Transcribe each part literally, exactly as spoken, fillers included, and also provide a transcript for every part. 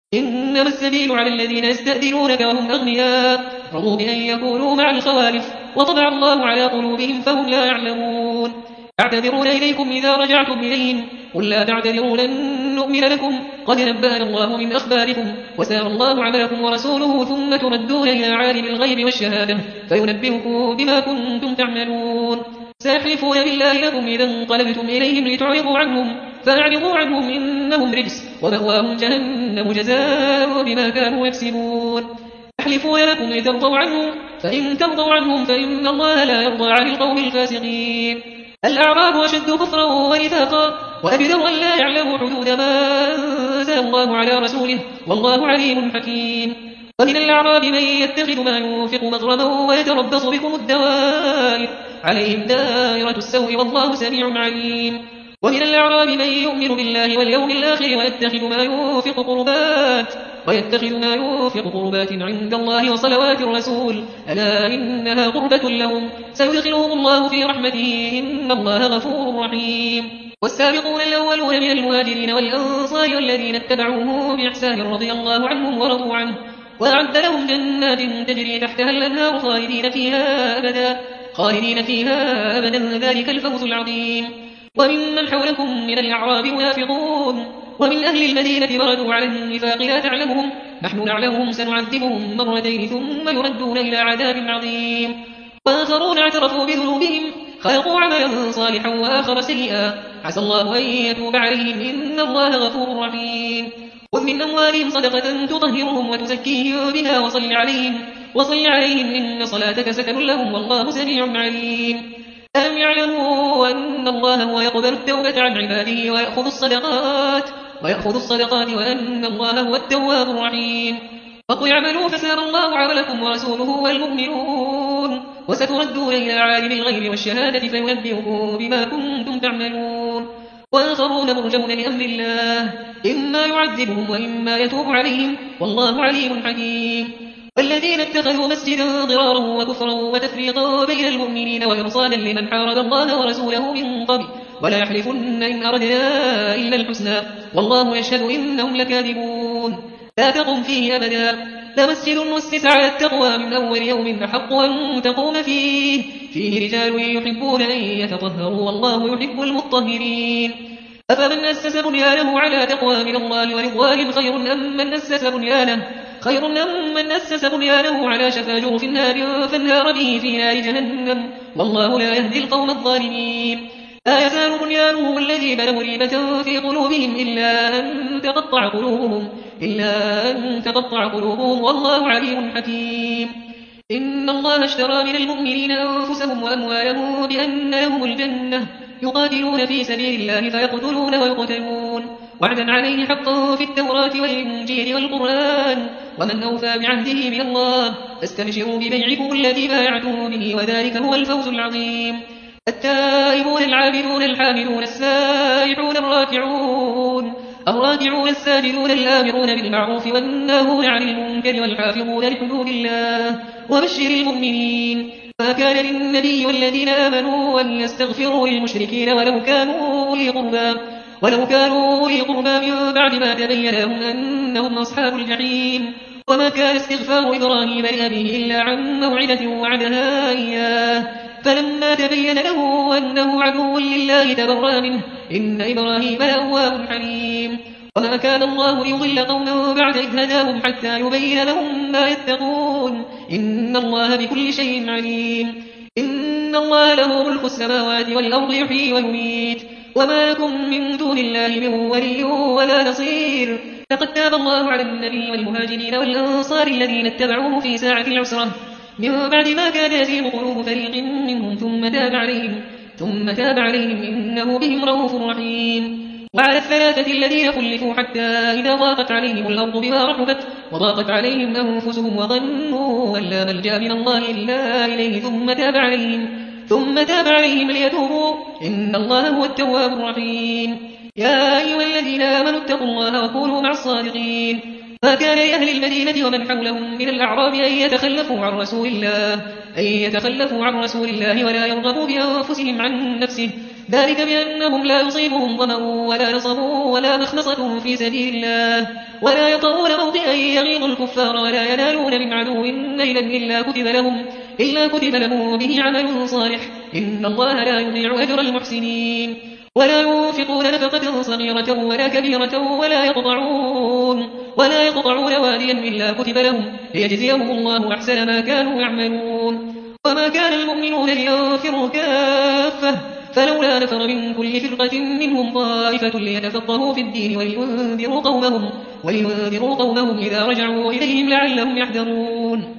إنما السبيل على الذين يستأذنونك وهم أغنياء رضوا بأن يكونوا مع الخوالف وطبع الله على قلوبهم فهم لا يعلمون يعتذرون إليكم إذا رجعتم إليهم قل لا تعتذروا لن نؤمن لكم قد نبأنا الله من أخباركم وسار الله عملكم ورسوله ثم تردون إلى عالم الغيب والشهادة فينبئكم بما كنتم تعملون سيحلفون بالله لكم إذا انقلبتم إليهم لتعرضوا عنهم فأعرضوا عنهم إنهم رجس ومأواهم جهنم جزاء بما كانوا يكسبون يحلفون لكم لترضوا عنهم فإن ترضوا عنهم فإن الله لا يرضى عن القوم الفاسقين الأعراب أشد كفرا ونفاقا وأجدر أن لا يعلموا حدود ما أنزل الله على رسوله والله عليم حكيم ومن الأعراب من يتخذ ما ينفق مغرما ويتربص بكم الدوائر عليهم دائرة السوء والله سميع عليم ومن الأعراب من يؤمن بالله واليوم الآخر ويتخذ ما ينفق قربات ويتخذ ما ينفق قربات عند الله وصلوات الرسول ألا إنها قربة لهم سيدخلهم الله في رحمته إن الله غفور رحيم والسابقون الأولون من المهاجرين والأنصار الذين اتبعوه بإحسان رضي الله عنهم ورضوا عنه وأعد لهم جنات تجري تحتها الأنهار خالدين فيها أبدا خالدين فيها أبدا ذلك الفوز العظيم وممن حولكم من الأعراب منافقون ومن أهل المدينة مردوا على النفاق لا تعلمهم نحن نعلمهم سنعذبهم مرتين ثم يردون إلى عذاب عظيم وآخرون اعترفوا بذنوبهم خلقوا عملا صالحا وآخر سيئا عسى الله أن يتوب عليهم إن الله غفور رحيم خذ من أموالهم صدقة تطهرهم وتزكيهم بها وصل عليهم وصل عليهم إن صلاتك سكن لهم والله سميع عليم ألم يعلموا أن الله هو يقبل التوبة عن عباده ويأخذ الصدقات ويأخذ الصدقات وأن الله هو التواب الرحيم فقل اعملوا فسار الله عملكم ورسوله والمؤمنون وستردون إلى عالم الغيب والشهادة فينبئكم بما كنتم تعملون وآخرون مرجون لأمر الله إما يعذبهم وإما يتوب عليهم والله عليم حكيم والذين اتخذوا مسجدا ضرارا وكفرا وتفريقا بين المؤمنين وإرصادا لمن حارب الله ورسوله من قبل ولا يحلفن إن أردنا إلا الحسنى والله يشهد إنهم لكاذبون لا تقم فيه أبدا لمسجد أسس على التقوى من أول يوم أحق أن تقوم فيه فيه رجال يحبون أن يتطهروا والله يحب المطهرين أفمن أسس بنيانه على تقوى من الله ورضوان خير أم من أسس بنيانه خير أم من أسس بنيانه على شفا جرف نار فانهار به في نار جهنم والله لا يهدي القوم الظالمين لا يزال بنيانهم الذي بنوا ريبة في قلوبهم إلا أن تقطع قلوبهم إلا أن تقطع قلوبهم والله عليم حكيم إن الله اشترى من المؤمنين أنفسهم وأموالهم بأن لهم الجنة يقاتلون في سبيل الله فيقتلون ويقتلون وعدا عليه حقا في التوراة والإنجيل والقرآن ومن أوفى بعهده من الله فاستبشروا ببيعكم الذي بايعتم به وذلك هو الفوز العظيم التائبون العابدون الحامدون السائحون الراكعون الراكعون الساجدون الآمرون بالمعروف والناهون عن المنكر والحافظون لحدود الله وبشر المؤمنين ما كان للنبي والذين آمنوا أن يستغفروا للمشركين ولو كانوا أولي قربى ولو كانوا أولي قربى من بعد ما تبين لهم أنهم أصحاب الجحيم وما كان استغفار إبراهيم لأبيه إلا عن موعدة وعدها إياه فلما تبين له أنه عدو لله تبرأ منه إن إبراهيم لأواه حليم وما كان الله ليضل قوما بعد إذ هداهم حتى يبين لهم ما يتقون إن الله بكل شيء عليم إن الله له ملك السماوات والأرض يحيي ويميت وما لكم من دون الله من ولي ولا نصير لقد تاب الله على النبي والمهاجرين والأنصار الذين اتبعوه في ساعة العسرة من بعد ما كان يزيغ قلوب فريق منهم ثم تاب عليهم ثم تاب عليهم إنه بهم رؤوف رحيم وعلى الثلاثة الذين خلفوا حتى إذا ضاقت عليهم الأرض بما رحبت وضاقت عليهم أنفسهم وظنوا أن لا ملجأ من الله إلا إليه ثم تاب عليهم ثم تاب عليهم ليتوبوا إن الله هو التواب الرحيم يا أيها الذين آمنوا اتقوا الله وكونوا مع الصادقين ما كان لأهل المدينة ومن حولهم من الأعراب أن يتخلفوا عن رسول الله أن يتخلفوا عن رسول الله ولا يرغبوا بأنفسهم عن نفسه ذلك بأنهم لا يصيبهم ظمأ ولا نصب ولا مخنصة في سبيل الله ولا يطؤون موطئا يغيظ الكفار ولا ينالون من عدو نيلا إلا كتب لهم إلا كتب لهم به عمل صالح إن الله لا يضيع أجر المحسنين ولا ينفقون نفقة صغيرة ولا كبيرة ولا يقطعون ولا يقطعون واديا إلا كتب لهم ليجزيهم الله أحسن ما كانوا يعملون وما كان المؤمنون لينفروا كافة فلولا نفر من كل فرقة منهم طائفة ليتفقهوا في الدين ولينذروا قومهم ولينذروا قومهم إذا رجعوا إليهم لعلهم يحذرون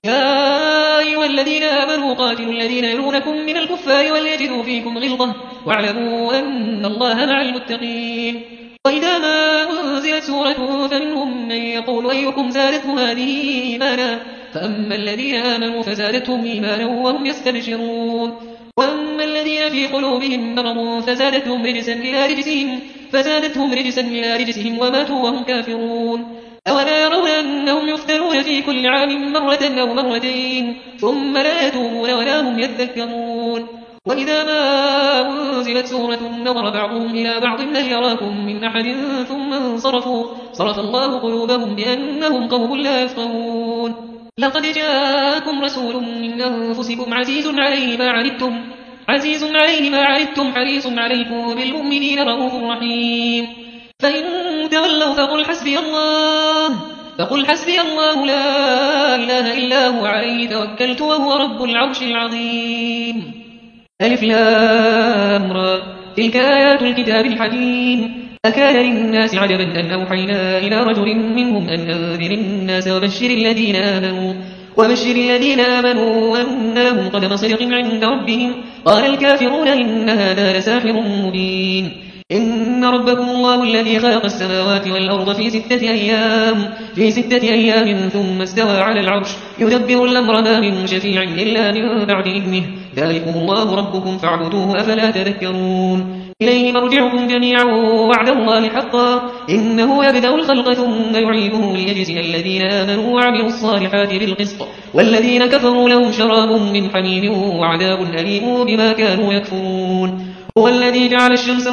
يا أيها الذين آمنوا قاتلوا الذين يلونكم من الكفار وليجدوا فيكم غلظة واعلموا أن الله مع المتقين وإذا ما أنزلت سورة فمنهم من يقول أيكم زادته هذه إيمانا فأما الذين آمنوا فزادتهم إيمانا وهم يستبشرون وأما الذين في قلوبهم مرض فزادتهم رجسا إلى رجسهم فزادتهم رجسا إلى رجسهم وماتوا وهم كافرون أولا يرون أنهم يفتنون في كل عام مرة أو مرتين ثم لا يتوبون ولا هم يذكرون وإذا ما أنزلت سورة نظر بعضهم إلى بعض هل يراكم من أحد ثم انصرفوا صرف الله قلوبهم بأنهم قوم لا يفقهون لقد جاءكم رسول من أنفسكم عزيز عليه ما عنتم عزيز عليه ما عنتم حريص عليكم بالمؤمنين رؤوف رحيم فإن تولوا فقل حسبي الله فقل حسبي الله لا إله إلا هو عليه توكلت وهو رب العرش العظيم ألف لام را تلك آيات الكتاب الحكيم أكان للناس عجبا أن أوحينا إلى رجل منهم أن أنذر الناس وبشر الذين آمنوا وبشر الذين آمنوا أن لهم قدم صدق عند ربهم قال الكافرون إن هذا لساحر مبين إن ربكم الله الذي خلق السماوات والأرض في ستة أيام في ستة أيام ثم استوى على العرش يدبر الأمر ما من شفيع إلا من بعد إذنه ذلكم الله ربكم فاعبدوه أفلا تذكرون إليه مرجعكم جميعا وعد الله حقا إنه يبدأ الخلق ثم يعيده ليجزي الذين آمنوا وعملوا الصالحات بالقسط والذين كفروا لهم شراب من حميم وعذاب أليم بما كانوا يكفرون هو الذي جعل الشمس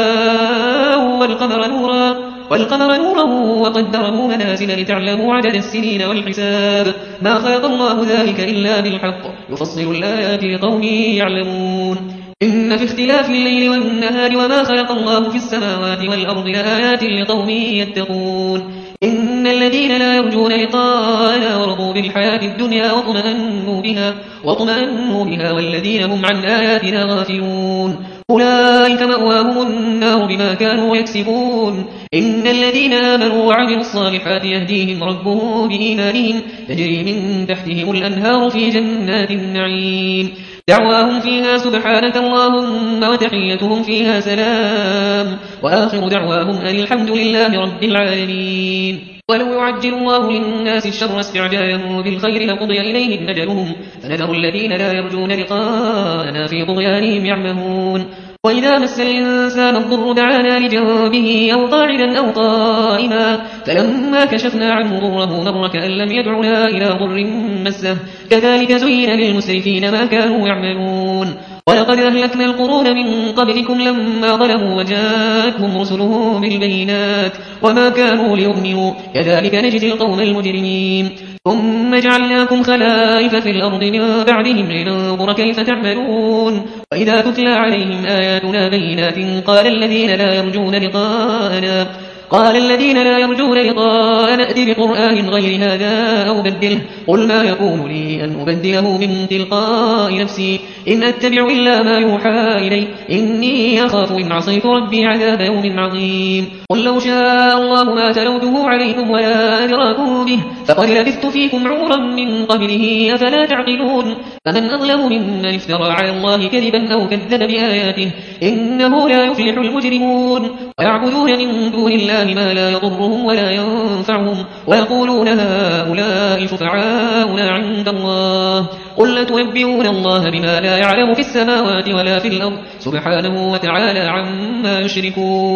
ضياء والقمر نورا والقمر نورا وقدره منازل لتعلموا عدد السنين والحساب ما خلق الله ذلك إلا بالحق يفصل الآيات لقوم يعلمون إن في اختلاف الليل والنهار وما خلق الله في السماوات والأرض لآيات لقوم يتقون إن الذين لا يرجون لقاءنا ورضوا بالحياة الدنيا واطمأنوا بها, واطمأنوا بها والذين هم عن آياتنا غافلون أولئك مأواهم النار بما كانوا يكسبون إن الذين آمنوا وعملوا الصالحات يهديهم ربهم بإيمانهم تجري من تحتهم الأنهار في جنات النعيم دعواهم فيها سبحانك اللهم وتحيتهم فيها سلام وآخر دعواهم أن الحمد لله رب العالمين ولو يعجل الله للناس الشر استعجالهم بالخير لقضي إليهم أجلهم فنذر الذين لا يرجون لقاءنا في طغيانهم يعمهون وإذا مس الإنسان الضر دعانا لجنبه أو قاعدا أو قائما فلما كشفنا عنه ضره مر كأن لم يدعنا إلى ضر مسه كذلك زين للمسرفين ما كانوا يعملون ولقد أهلكنا القرون من قبلكم لما ظلموا وجاءتهم رسلهم بالبينات وما كانوا ليؤمنوا كذلك نجزي القوم المجرمين ثم جعلناكم خلائف في الأرض من بعدهم لننظر كيف تعملون وإذا تتلى عليهم آياتنا بينات قال الذين لا يرجون لقاءنا قال الذين لا يرجون لقاءنا ائت بقرآن غير هذا أو بدله قل ما يكون لي أن أبدله من تلقاء نفسي إن أتبع إلا ما يوحى إلي إني أخاف إن عصيت ربي عذاب يوم عظيم قل لو شاء الله ما تلوته عليكم ولا أدراكم به فقد لبثت فيكم عمرا من قبله أفلا تعقلون فمن أظلم ممن افترى على الله كذبا أو كذب بآياته إنه لا يفلح المجرمون ويعبدون من دون الله ما لا يضرهم ولا ينفعهم ويقولون هؤلاء شفعاؤنا عند الله قل لتنبئون الله بما لا يعلم في السماوات ولا في الأرض سبحانه وتعالى عما يشركون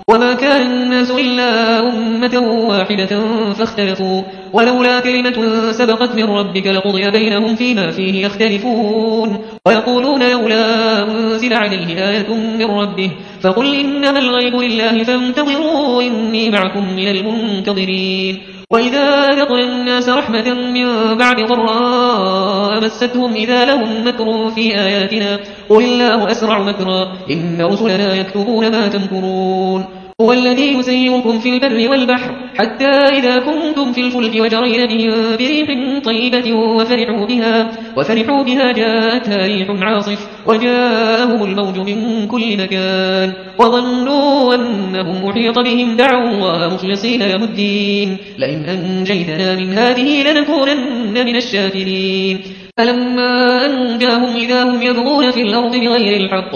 وما كان الناس إلا أمة واحدة فاختلفوا ولولا كلمة سبقت من ربك لقضي بينهم فيما فيه يختلفون ويقولون لولا أنزل عليه آية من ربه فقل إنما الغيب لله فانتظروا إني معكم من المنتظرين وإذا أذقنا الناس رحمة من بعد ضراء مستهم إذا لهم مكر في آياتنا قل الله أسرع مكرا إن رسلنا يكتبون ما تمكرون هو الذي يسيركم في البر والبحر حتى إذا كنتم في الفلك وجرين بهم بريح طيبة وفرحوا بها, وفرحوا بها جاءتها ريح عاصف وجاءهم الموج من كل مكان وظنوا أنهم محيط بهم دعوا الله مخلصين له الدين لئن أنجيتنا من هذه لنكونن من الشاكرين فلما أنجاهم إذا هم يبغون في الأرض بغير الحق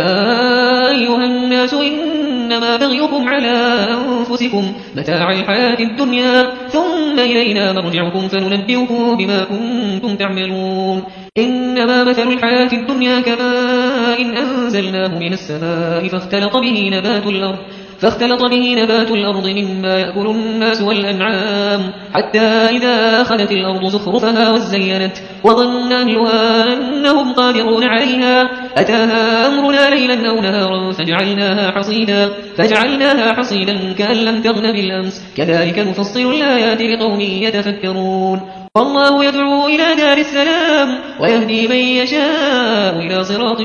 يا أيها الناس إنما بغيكم على أنفسكم متاع الحياة الدنيا ثم إلينا مرجعكم فننبئكم بما كنتم تعملون إنما مثل الحياة الدنيا كماء إن أنزلناه من السماء فاختلط به نبات الأرض فاختلط به نبات الأرض مما يأكل الناس والأنعام حتى إذا أخذت الأرض زخرفها وزينت وظن أهلها أنهم قادرون عليها أتاها أمرنا ليلا أو نهارا فجعلناها حصيدا فجعلناها حصيدا كأن لم تغن بالأمس كذلك نفصل الآيات لقوم يتفكرون والله يدعو إلى دار السلام ويهدي من يشاء إلى صراط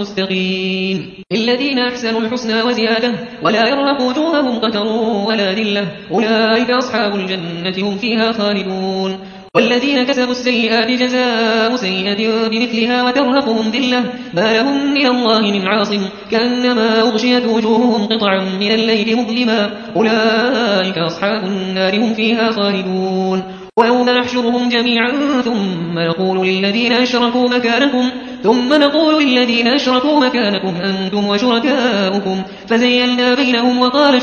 مستقيم للذين أحسنوا الحسنى وزيادة ولا يرهق وجوههم قتر ولا ذلة أولئك أصحاب الجنة هم فيها خالدون والذين كسبوا السيئات جزاء سيئة بمثلها وترهقهم ذلة ما لهم من الله من عاصم كأنما أغشيت وجوههم قطعا من الليل مظلما أولئك أصحاب النار هم فيها خالدون ويوم نحشرهم جميعا ثم نقول للذين أشركوا مكانكم ثم نقول للذين أشركوا مكانكم أنتم وشركاؤكم فزيلنا بينهم وقال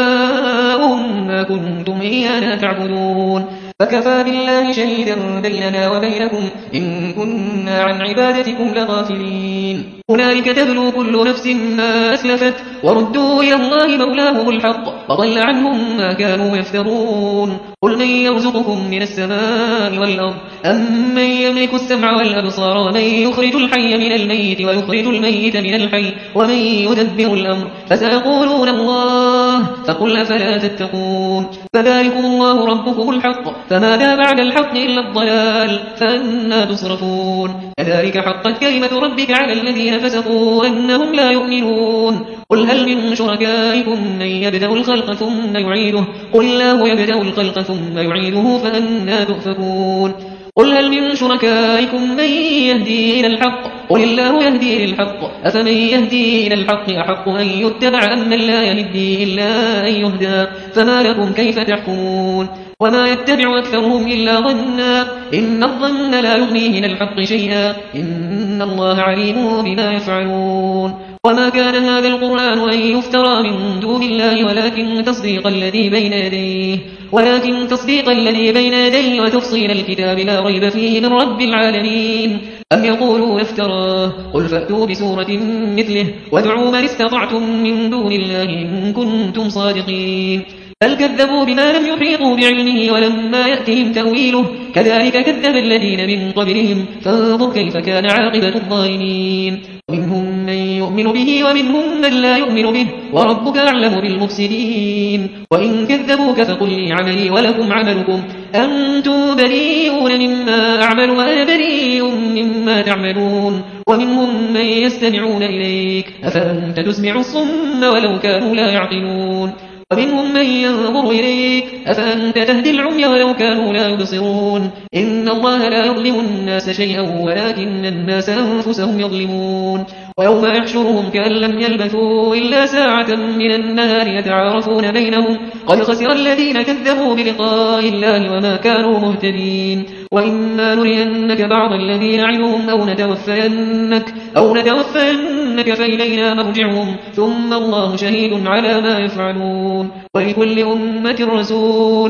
شركاؤهم ما كنتم إيانا تعبدون فكفى بالله شهيدا بيننا وبينكم إن كنا عن عبادتكم لغافلين هنالك تبلو كل نفس ما أسلفت وردوا إلى الله مولاهم الحق وضل عنهم ما كانوا يفترون قل من يرزقكم من السماء والأرض أم من يملك السمع والأبصار ومن يخرج الحي من الميت ويخرج الميت من الحي ومن يدبر الأمر فسيقولون الله فقل أفلا تتقون فذلكم الله ربكم الحق فماذا بعد الحق إلا الضلال فأنا تصرفون كذلك حقت كلمة ربك على الذين فسقوا أنهم لا يؤمنون قل هل من شركائكم من يبدأ الخلق ثم يعيده قل الله يبدأ الخلق ثم يعيده فأنا تؤفكون قل هل من شركائكم من يهدي إلى الحق قل الله يهدي للحق أفمن يهدي إلى الحق أحق أن يتبع أم من لا يهدي إلا أن يهدى فما لكم كيف تحكمون وما يتبع أكثرهم إلا ظنا إن الظن لا يغني من الحق شيئا إن الله عليم بما يفعلون وما كان هذا القرآن أن يفترى من دون الله ولكن تصديق الذي بين يديه ولكن تصديق الذي بين يديه وتفصيل الكتاب لا ريب فيه من رب العالمين أم يقولون افتراه قل فأتوا بسورة مثله وادعوا من استطعتم من دون الله إن كنتم صادقين بل كذبوا بما لم يحيطوا بعلمه ولما يأتهم تأويله كذلك كذب الذين من قبلهم فانظر كيف كان عاقبة الظالمين ومنهم من يؤمن به ومنهم من لا يؤمن به وربك أعلم بالمفسدين وإن كذبوك فقل لي عملي ولكم عملكم أنتم بريئون مما أعمل وأنا بريء مما تعملون ومنهم من يستمعون إليك أفأنت تسمع الصم ولو كانوا لا يعقلون ومنهم من ينظر إليك أفأنت تهدي العمي ولو كانوا لا يبصرون إن الله لا يظلم الناس شيئا ولكن الناس أنفسهم يظلمون ويوم يحشرهم كأن لم يلبثوا إلا ساعة من النهار يتعارفون بينهم قد خسر الذين كذبوا بلقاء الله وما كانوا مهتدين وإما نرينك بعض الذي نعدهم أو نتوفينك, أو نتوفينك فإلينا مرجعهم ثم الله شهيد على ما يفعلون ولكل أمة رسول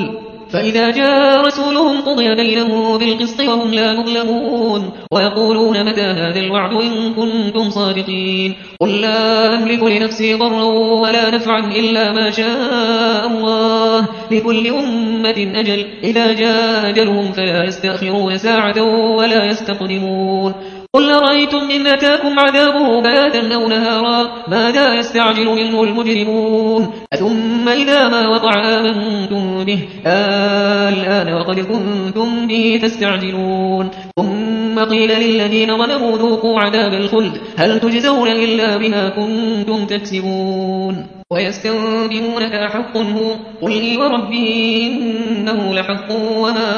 فإذا جاء رسولهم قضي بينهم بالقسط وهم لا يظلمون ويقولون متى هذا الوعد إن كنتم صادقين قل لا أملك لنفسي ضرا ولا نفعا إلا ما شاء الله لكل أمة أجل إذا جاء أجلهم فلا يستأخرون ساعة ولا يستقدمون قل أرأيتم إن أتاكم عذابه بياتا أو نهارا ماذا يستعجل منه المجرمون أثم إذا ما وقع آمنتم به الآن وقد كنتم به تستعجلون ثم قيل للذين ظلموا ذوقوا عذاب الخلد هل تجزون إلا بما كنتم تكسبون ويستنبئونك أحق هو قل إي وربي إنه لحق وما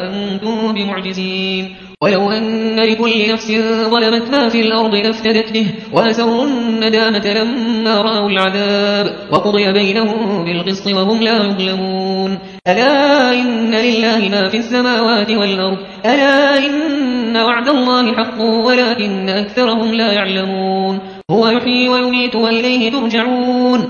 أنتم بمعجزين ولو أن لكل نفس ظلمت ما في الأرض لافتدت به وأسروا الندامة لما رأوا العذاب وقضي بينهم بالقسط وهم لا يظلمون ألا إن لله ما في السماوات والأرض ألا إن وعد الله حق ولكن أكثرهم لا يعلمون هو يحيي ويميت وإليه ترجعون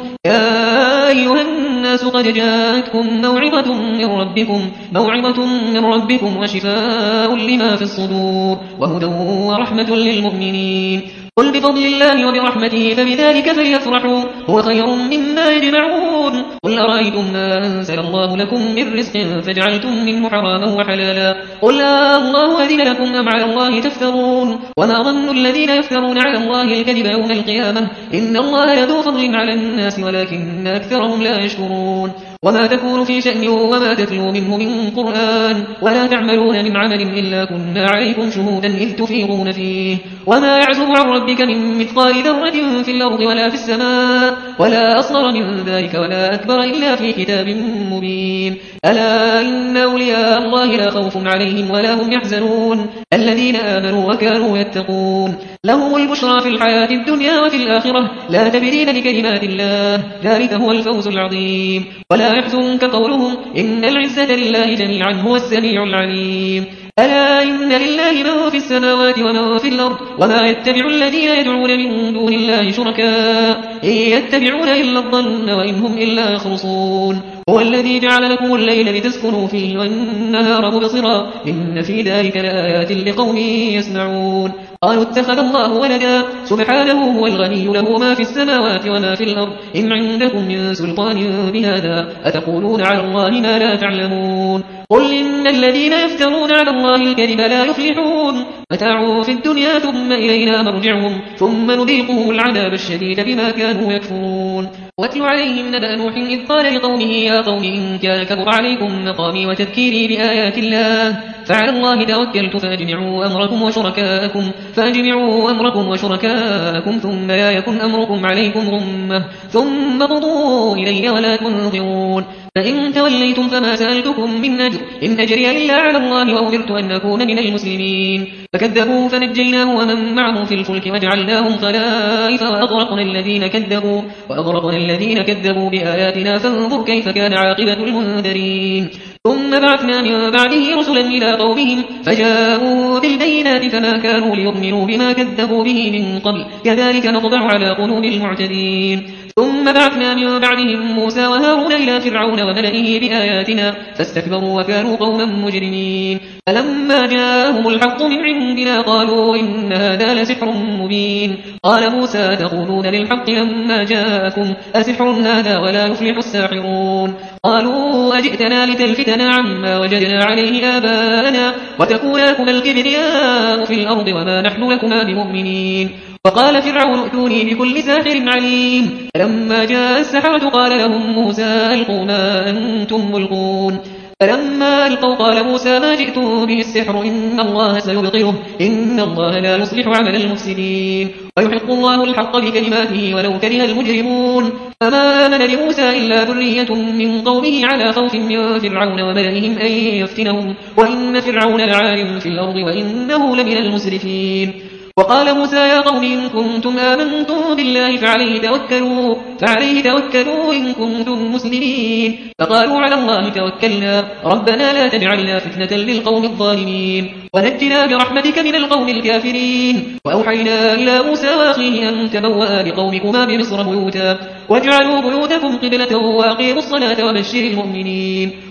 يا أيها الناس قد جاءتكم موعظة من ربكم موعظة من ربكم وشفاء لما في الصدور وهدى ورحمة للمؤمنين قل بفضل الله وبرحمته فبذلك فليفرحوا هو خير مما يجمعون قل أرأيتم ما أنزل الله لكم من رزق فجعلتم منه حراما وحلالا قل الله أذن لكم أم على الله تفترون وما ظن الذين يفترون على الله الكذب يوم القيامة إن الله لذو فضل على الناس ولكن أكثرهم لا يشكرون وما تكون في شأن وما تتلو منه من قرآن ولا تعملون من عمل إلا كنا عليكم شهودا إذ تفيضون فيه وما يعزب عن ربك من مثقال ذرة في الأرض ولا في السماء ولا أصغر من ذلك ولا أكبر إلا في كتاب مبين ألا إن أولياء الله لا خوف عليهم ولا هم يحزنون الذين آمنوا وكانوا يتقون لهم البشرى في الحياة الدنيا وفي الآخرة لا تبديل لكلمات الله ذلك هو الفوز العظيم ولا يحزنك قولهم إن العزة لله جميعا هو السميع العليم ألا إن لله من في السماوات ومن في الأرض وما يتبع الذين يدعون من دون الله شركاء إن يتبعون إلا الظن وإن هم إلا يخرصون هو الذي جعل لكم الليل لتسكنوا فيه والنهار مبصرا إن في ذلك لآيات لقوم يسمعون قالوا اتخذ الله ولدا سبحانه هو الغني له ما في السماوات وما في الأرض إن عندكم من سلطان بهذا أتقولون على الله ما لا تعلمون قل إن الذين يفترون على الله الكذب لا يفلحون متاع في الدنيا ثم إلينا مرجعهم ثم نذيقهم العذاب الشديد بما كانوا يكفرون واتل عليهم نبأ نوح إذ قال لقومه يا قوم إن كان كبر عليكم مقامي وتذكيري بآيات الله فعلى الله توكلت فأجمعوا أمركم وشركاءكم فأجمعوا أمركم وشركاءكم ثم لا يكن أمركم عليكم غمة ثم قضوا إلي ولا تنظرون فإن توليتم فما سألتكم من أجر إن أجري إلا على الله وأمرت أن أكون من المسلمين فكذبوا فنجيناه ومن معه في الفلك وجعلناهم خلائف وأغرقنا الذين كذبوا وأغرقنا الذين كذبوا بآياتنا فانظر كيف كان عاقبة المنذرين ثم بعثنا من بعده رسلا إلى قومهم فجاءوا بالبينات فما كانوا ليؤمنوا بما كذبوا به من قبل كذلك نطبع على قلوب المعتدين ثم بعثنا من بعدهم موسى وهارون إلى فرعون وملئه بآياتنا فاستكبروا وكانوا قوما مجرمين فلما جاءهم الحق من عندنا قالوا إن هذا لسحر مبين قال موسى تقولون للحق لما جاءكم أسحر هذا ولا يفلح الساحرون قالوا أجئتنا لتلفتنا عما وجدنا عليه آباءنا وتكون لكما الكبرياء في الأرض وما نحن لكما بمؤمنين وقال فرعون ائتوني بكل ساحر عليم فلما جاء السحرة قال لهم موسى ألقوا ما أنتم ملقون فلما ألقوا قال موسى ما جئتم به السحر إن الله سيبطله إن الله لا يصلح عمل المفسدين ويحق الله الحق بكلماته ولو كره المجرمون فما آمن لموسى إلا ذرية من قومه على خوف من فرعون وملئهم أن يفتنهم وإن فرعون لعال في الأرض وإنه لمن المسرفين وقال موسى يا قوم إن كنتم آمنتم بالله فعليه توكلوا فعليه توكلوا إن كنتم مسلمين فقالوا على الله توكلنا ربنا لا تجعلنا فتنة للقوم الظالمين ونجنا برحمتك من القوم الكافرين وأوحينا إلى موسى وأخيه أن تبوأ لقومكما بمصر بيوتا واجعلوا بيوتكم قبلة وأقيموا الصلاة وبشر المؤمنين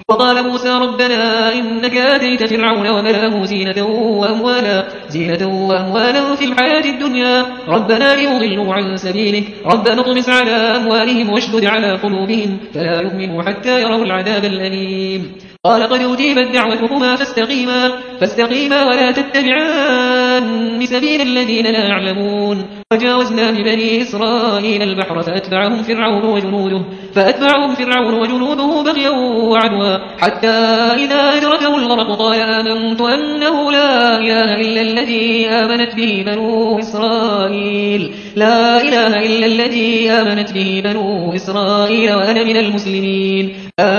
وقال موسى ربنا إنك آتيت فرعون وملأه زينة وأموالا, زينة وأموالا في الحياة الدنيا ربنا ليضلوا عن سبيلك ربنا اطمس على أموالهم واشدد على قلوبهم فلا يؤمنوا حتى يروا العذاب الأليم قال قد أجيبت دعوتكما فاستقيما, فاستقيما ولا تتبعان سبيل الذين لا يعلمون وجاوزنا ببني إسرائيل البحر فأتبعهم فرعون وجنوده, فأتبعهم فرعون وجنوده بغيا وعدوا حتى إذا أدركه الغرق قال آمنت أنه لا إله إلا الذي آمنت به بنو إسرائيل لا إله إلا الذي آمنت به بنو إسرائيل وأنا من المسلمين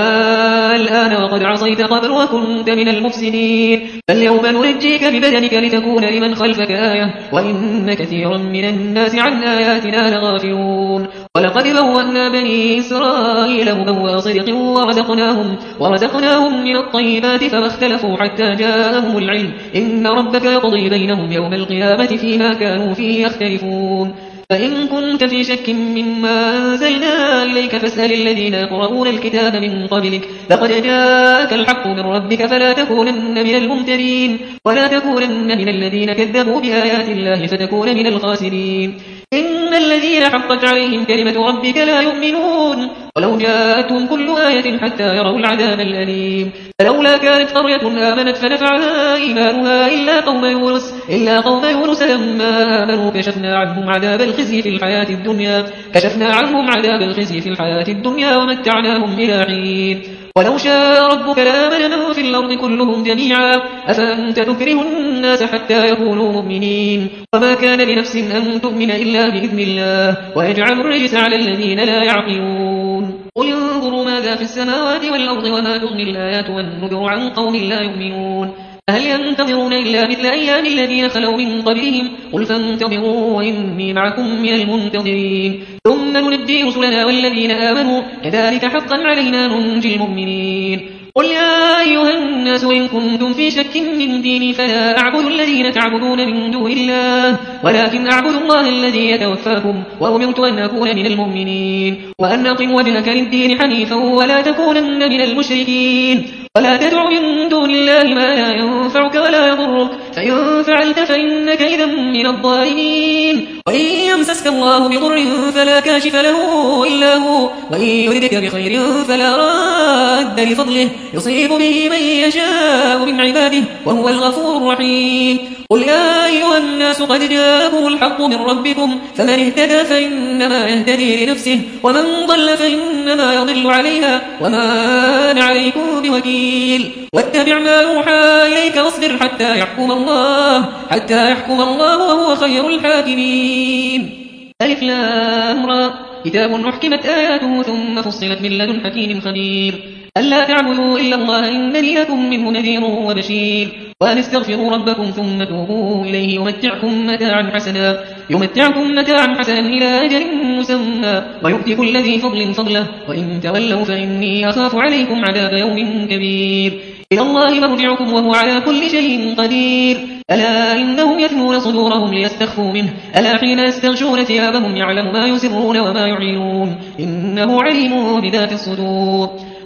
الآن وقد عصيت قبل وكنت من المفسدين فاليوم ننجيك ببدنك لتكون لمن خلفك آية وإن كثيرا من الناس عن آياتنا لغافلون ولقد بوأنا بني إسرائيل مبوأ صدق ورزقناهم, ورزقناهم من الطيبات فما اختلفوا حتى جاءهم العلم إن ربك يقضي بينهم يوم القيامة فيما كانوا فيه يختلفون فإن كنت في شك مما أنزلنا إليك فاسأل الذين يقرؤون الكتاب من قبلك لقد جاءك الحق من ربك فلا تكونن من الممترين ولا تكونن من الذين كذبوا بآيات الله فتكون من الخاسرين إن الذين حقت عليهم كلمة ربك لا يؤمنون ولو جاءتهم كل آية حتى يروا العذاب الأليم فلولا كانت قرية آمنت فنفعها إيمانها إلا قوم يونس إلا قوم يونس لما آمنوا كشفنا عنهم عذاب الخزي في الحياة الدنيا كشفنا عنهم عذاب الخزي في الحياة الدنيا ومتعناهم إلى حين ولو شاء ربك لآمن من في الأرض كلهم جميعا أفأنت تكره الناس حتى يكونوا مؤمنين وما كان لنفس أن تؤمن إلا بإذن الله ويجعل الرجس على الذين لا يعقلون قل انظروا ماذا في السماوات والأرض وما تغني الآيات والنذر عن قوم لا يؤمنون هل ينتظرون إلا مثل أيام الذين خلوا من قبلهم قل فانتظروا وإني معكم من المنتظرين ثم ننجي رسلنا والذين آمنوا كذلك حقا علينا ننجي المؤمنين قل يا أيها الناس إن كنتم في شك من ديني فلا أعبد الذين تعبدون من دون الله ولكن أعبد الله الذي يتوفاكم وأمرت أن أكون من المؤمنين وأن أقم وجهك للدين حنيفا ولا تكونن من المشركين ولا تدع من دون الله ما لا ينفعك ولا يضرك فإن فعلت فإنك إذا من الظالمين وإن يمسسك الله بضر فلا كاشف له إلا هو وإن يردك بخير فلا راد لفضله يصيب به من يشاء من عباده وهو الغفور الرحيم قل يا أيها الناس قد جاءكم الحق من ربكم فمن اهتدى فإنما يهتدي لنفسه ومن ضل فإنما يضل عليها وما أنا عليكم بوكيل واتبع ما يوحى إليك واصبر حتى يحكم الله حتى يحكم الله وهو خير الحاكمين ألف لام را كتاب أحكمت آياته ثم فصلت من لدن حكيم خبير ألا تعبدوا إلا الله إنني لكم منه نذير وبشير وأن استغفروا ربكم ثم توبوا إليه يمتعكم متاعا حسنا يمتعكم متاعا حسنا إلى أجل مسمى ويؤتي كل ذي فضل فضله وإن تولوا فإني أخاف عليكم عذاب يوم كبير إلى الله مرجعكم وهو على كل شيء قدير ألا إنهم يثنون صدورهم ليستخفوا منه ألا حين يستغشون ثيابهم يعلم ما يسرون وما يعلنون إنه عليم بذات الصدور